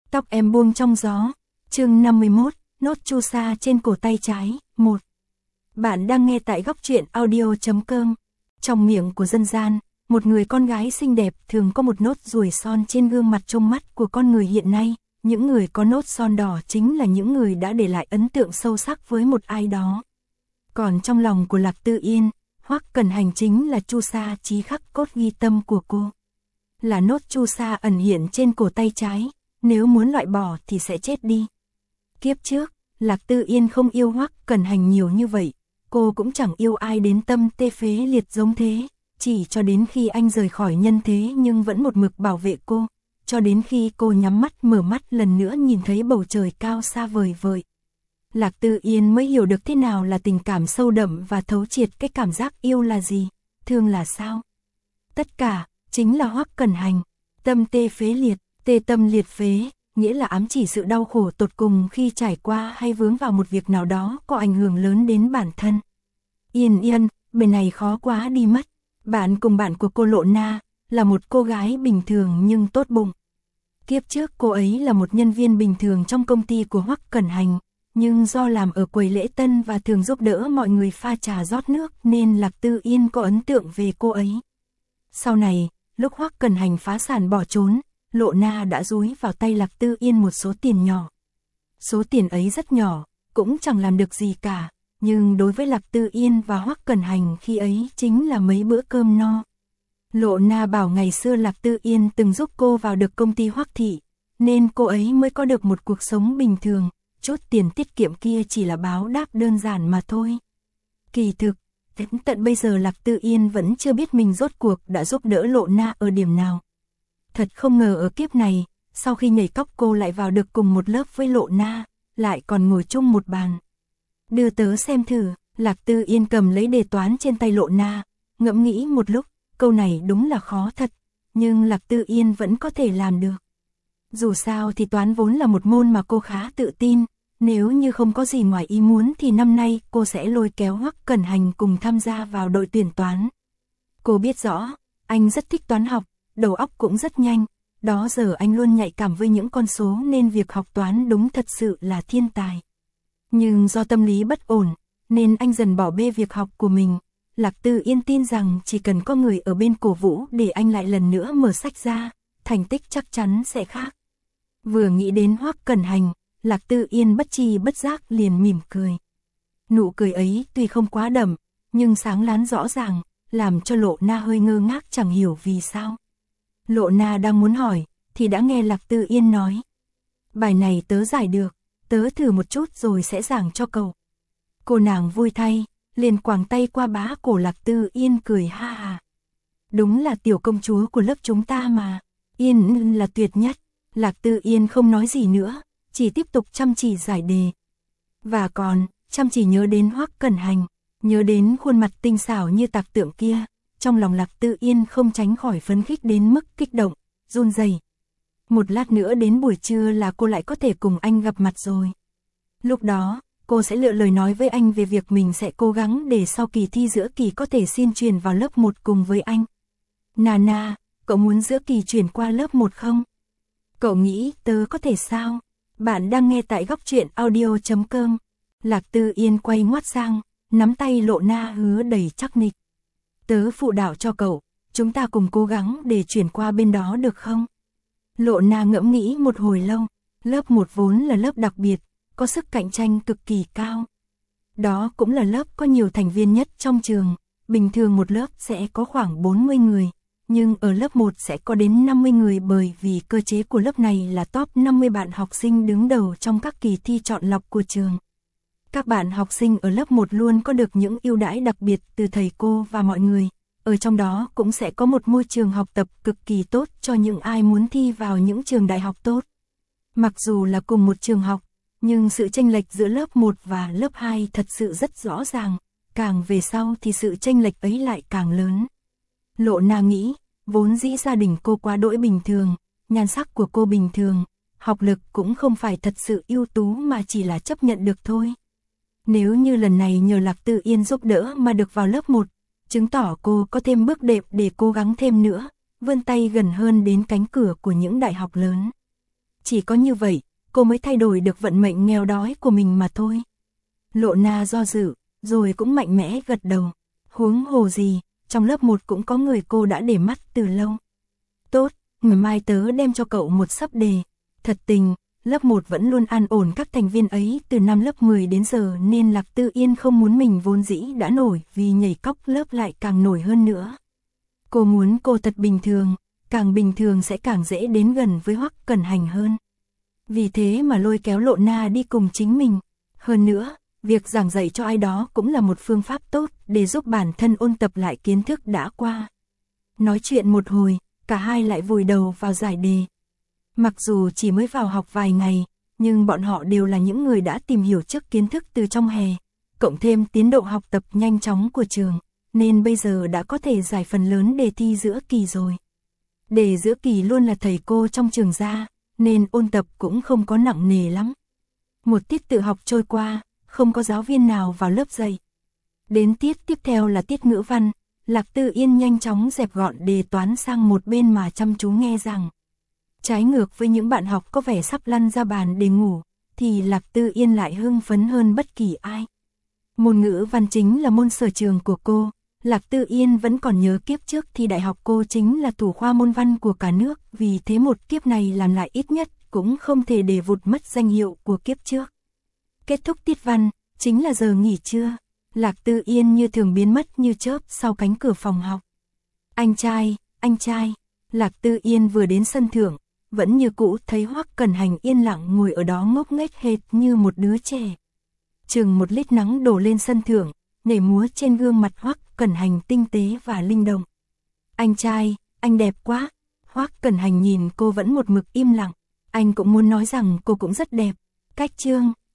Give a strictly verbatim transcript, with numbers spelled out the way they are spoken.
Tóc em buông trong gió. Chương năm mươi mốt, nốt chu sa trên cổ tay trái. một. Bạn đang nghe tại góc truyện audio chấm com. Trong miệng của dân gian, một người con gái xinh đẹp thường có một nốt ruồi son trên gương mặt trông mắt của con người hiện nay. Những người có nốt son đỏ chính là những người đã để lại ấn tượng sâu sắc với một ai đó. Còn trong lòng của Lạc Tư Yên, Hoắc Cẩn Hành chính là chu sa chí khắc cốt ghi tâm của cô. Là nốt chu sa ẩn hiện trên cổ tay trái, nếu muốn loại bỏ thì sẽ chết đi. Kiếp trước, Lạc Tư Yên không yêu Hoắc Cẩn Hành nhiều như vậy, cô cũng chẳng yêu ai đến tâm tê phế liệt giống thế, chỉ cho đến khi anh rời khỏi nhân thế nhưng vẫn một mực bảo vệ cô, cho đến khi cô nhắm mắt mở mắt lần nữa nhìn thấy bầu trời cao xa vời vợi. Lạc Tư Yên mới hiểu được thế nào là tình cảm sâu đậm và thấu triệt, cái cảm giác yêu là gì, thương là sao. Tất cả, chính là Hoắc Cẩn Hành. Tâm tê phế liệt, tê tâm liệt phế, nghĩa là ám chỉ sự đau khổ tột cùng khi trải qua hay vướng vào một việc nào đó có ảnh hưởng lớn đến bản thân. Yên Yên, bên này khó quá đi mất. Bạn cùng bạn của cô Lộ Na, là một cô gái bình thường nhưng tốt bụng. Kiếp trước cô ấy là một nhân viên bình thường trong công ty của Hoắc Cẩn Hành, nhưng do làm ở quầy lễ tân và thường giúp đỡ mọi người pha trà rót nước nên Lạc Tư Yên có ấn tượng về cô ấy. Sau này, lúc Hoắc Cẩn Hành phá sản bỏ trốn, Lộ Na đã dúi vào tay Lạc Tư Yên một số tiền nhỏ. Số tiền ấy rất nhỏ, cũng chẳng làm được gì cả, nhưng đối với Lạc Tư Yên và Hoắc Cẩn Hành khi ấy chính là mấy bữa cơm no. Lộ Na bảo ngày xưa Lạc Tư Yên từng giúp cô vào được công ty Hoắc Thị, nên cô ấy mới có được một cuộc sống bình thường, chút tiền tiết kiệm kia chỉ là báo đáp đơn giản mà thôi. Kỳ thực, đến tận bây giờ Lạc Tư Yên vẫn chưa biết mình rốt cuộc đã giúp đỡ Lộ Na ở điểm nào. Thật không ngờ ở kiếp này, sau khi nhảy cóc cô lại vào được cùng một lớp với Lộ Na, lại còn ngồi chung một bàn. Đưa tớ xem thử. Lạc Tư Yên cầm lấy đề toán trên tay Lộ Na, ngẫm nghĩ một lúc, câu này đúng là khó thật, nhưng Lạc Tư Yên vẫn có thể làm được. Dù sao thì toán vốn là một môn mà cô khá tự tin, nếu như không có gì ngoài ý muốn thì năm nay cô sẽ lôi kéo Hoắc Cẩn Hành cùng tham gia vào đội tuyển toán. Cô biết rõ, anh rất thích toán học, đầu óc cũng rất nhanh, đó giờ anh luôn nhạy cảm với những con số nên việc học toán đúng thật sự là thiên tài. Nhưng do tâm lý bất ổn, nên anh dần bỏ bê việc học của mình. Lạc Tư Yên tin rằng chỉ cần có người ở bên cổ vũ để anh lại lần nữa mở sách ra, thành tích chắc chắn sẽ khác. Vừa nghĩ đến Hoắc Cẩn Hành, Lạc Tư Yên bất tri bất giác liền mỉm cười. Nụ cười ấy tuy không quá đậm, nhưng sáng láng rõ ràng, làm cho Lộ Na hơi ngơ ngác chẳng hiểu vì sao. Lộ Na đang muốn hỏi, thì đã nghe Lạc Tư Yên nói. Bài này tớ giải được, tớ thử một chút rồi sẽ giảng cho cậu. Cô nàng vui thay, liền quàng tay qua bá cổ Lạc Tư Yên cười ha ha. Đúng là tiểu công chúa của lớp chúng ta mà, Yên là tuyệt nhất. Lạc Tư Yên không nói gì nữa, chỉ tiếp tục chăm chỉ giải đề. Và còn, chăm chỉ nhớ đến Hoắc Cẩn Hành, nhớ đến khuôn mặt tinh xảo như tạc tượng kia, trong lòng Lạc Tư Yên không tránh khỏi phấn khích đến mức kích động, run rẩy. Một lát nữa đến buổi trưa là cô lại có thể cùng anh gặp mặt rồi. Lúc đó, cô sẽ lựa lời nói với anh về việc mình sẽ cố gắng để sau kỳ thi giữa kỳ có thể xin chuyển vào lớp một cùng với anh. Nana, cậu muốn giữa kỳ chuyển qua lớp một không? Cậu nghĩ tớ có thể sao? Bạn đang nghe tại góc truyện audio chấm com. Lạc Tư Yên quay ngoắt sang, nắm tay Lộ Na hứa đầy chắc nịch. Tớ phụ đạo cho cậu, chúng ta cùng cố gắng để chuyển qua bên đó được không? Lộ Na ngẫm nghĩ một hồi lâu, lớp một vốn là lớp đặc biệt, có sức cạnh tranh cực kỳ cao. Đó cũng là lớp có nhiều thành viên nhất trong trường, bình thường một lớp sẽ có khoảng bốn mươi người, nhưng ở lớp một sẽ có đến năm mươi người bởi vì cơ chế của lớp này là top năm mươi bạn học sinh đứng đầu trong các kỳ thi chọn lọc của trường. Các bạn học sinh ở lớp một luôn có được những ưu đãi đặc biệt từ thầy cô và mọi người. Ở trong đó cũng sẽ có một môi trường học tập cực kỳ tốt cho những ai muốn thi vào những trường đại học tốt. Mặc dù là cùng một trường học, nhưng sự chênh lệch giữa lớp một và lớp hai thật sự rất rõ ràng, càng về sau thì sự chênh lệch ấy lại càng lớn. Lộ Na nghĩ, vốn dĩ gia đình cô quá đỗi bình thường, nhan sắc của cô bình thường, học lực cũng không phải thật sự ưu tú mà chỉ là chấp nhận được thôi. Nếu như lần này nhờ Lạc Tư Yên giúp đỡ mà được vào lớp một, chứng tỏ cô có thêm bước đệm để cố gắng thêm nữa, vươn tay gần hơn đến cánh cửa của những đại học lớn. Chỉ có như vậy, cô mới thay đổi được vận mệnh nghèo đói của mình mà thôi. Lộ Na do dự, rồi cũng mạnh mẽ gật đầu. Huống hồ gì, trong lớp một cũng có người cô đã để mắt từ lâu. Tốt, ngày mai tớ đem cho cậu một sấp đề. Thật tình, lớp một vẫn luôn an ổn các thành viên ấy từ năm lớp mười đến giờ nên Lạc Tư Yên không muốn mình vốn dĩ đã nổi vì nhảy cóc lớp lại càng nổi hơn nữa. Cô muốn cô thật bình thường, càng bình thường sẽ càng dễ đến gần với Hoắc Cẩn Hành hơn. Vì thế mà lôi kéo Lộ Na đi cùng chính mình. Hơn nữa, việc giảng dạy cho ai đó cũng là một phương pháp tốt để giúp bản thân ôn tập lại kiến thức đã qua. Nói chuyện một hồi, cả hai lại vùi đầu vào giải đề. Mặc dù chỉ mới vào học vài ngày, nhưng bọn họ đều là những người đã tìm hiểu trước kiến thức từ trong hè, cộng thêm tiến độ học tập nhanh chóng của trường, nên bây giờ đã có thể giải phần lớn đề thi giữa kỳ rồi. Đề giữa kỳ luôn là thầy cô trong trường ra, nên ôn tập cũng không có nặng nề lắm. Một tiết tự học trôi qua, không có giáo viên nào vào lớp dạy. Đến tiết tiếp theo là tiết ngữ văn, Lạc Tư Yên nhanh chóng dẹp gọn đề toán sang một bên mà chăm chú nghe rằng. Trái ngược với những bạn học có vẻ sắp lăn ra bàn để ngủ, thì Lạc Tư Yên lại hưng phấn hơn bất kỳ ai. Môn ngữ văn chính là môn sở trường của cô, Lạc Tư Yên vẫn còn nhớ kiếp trước thi đại học cô chính là thủ khoa môn văn của cả nước, vì thế một kiếp này làm lại ít nhất cũng không thể để vụt mất danh hiệu của kiếp trước. Kết thúc tiết văn, chính là giờ nghỉ trưa, Lạc Tư Yên như thường biến mất như chớp sau cánh cửa phòng học. Anh trai, anh trai, Lạc Tư Yên vừa đến sân thượng, vẫn như cũ thấy Hoắc Cẩn Hành yên lặng ngồi ở đó ngốc nghếch hệt như một đứa trẻ. Chừng một lít nắng đổ lên sân thượng, nhảy múa trên gương mặt Hoắc Cẩn Hành tinh tế và linh động. Anh trai, anh đẹp quá. Hoắc Cẩn Hành nhìn cô vẫn một mực im lặng, anh cũng muốn nói rằng cô cũng rất đẹp. Cách chương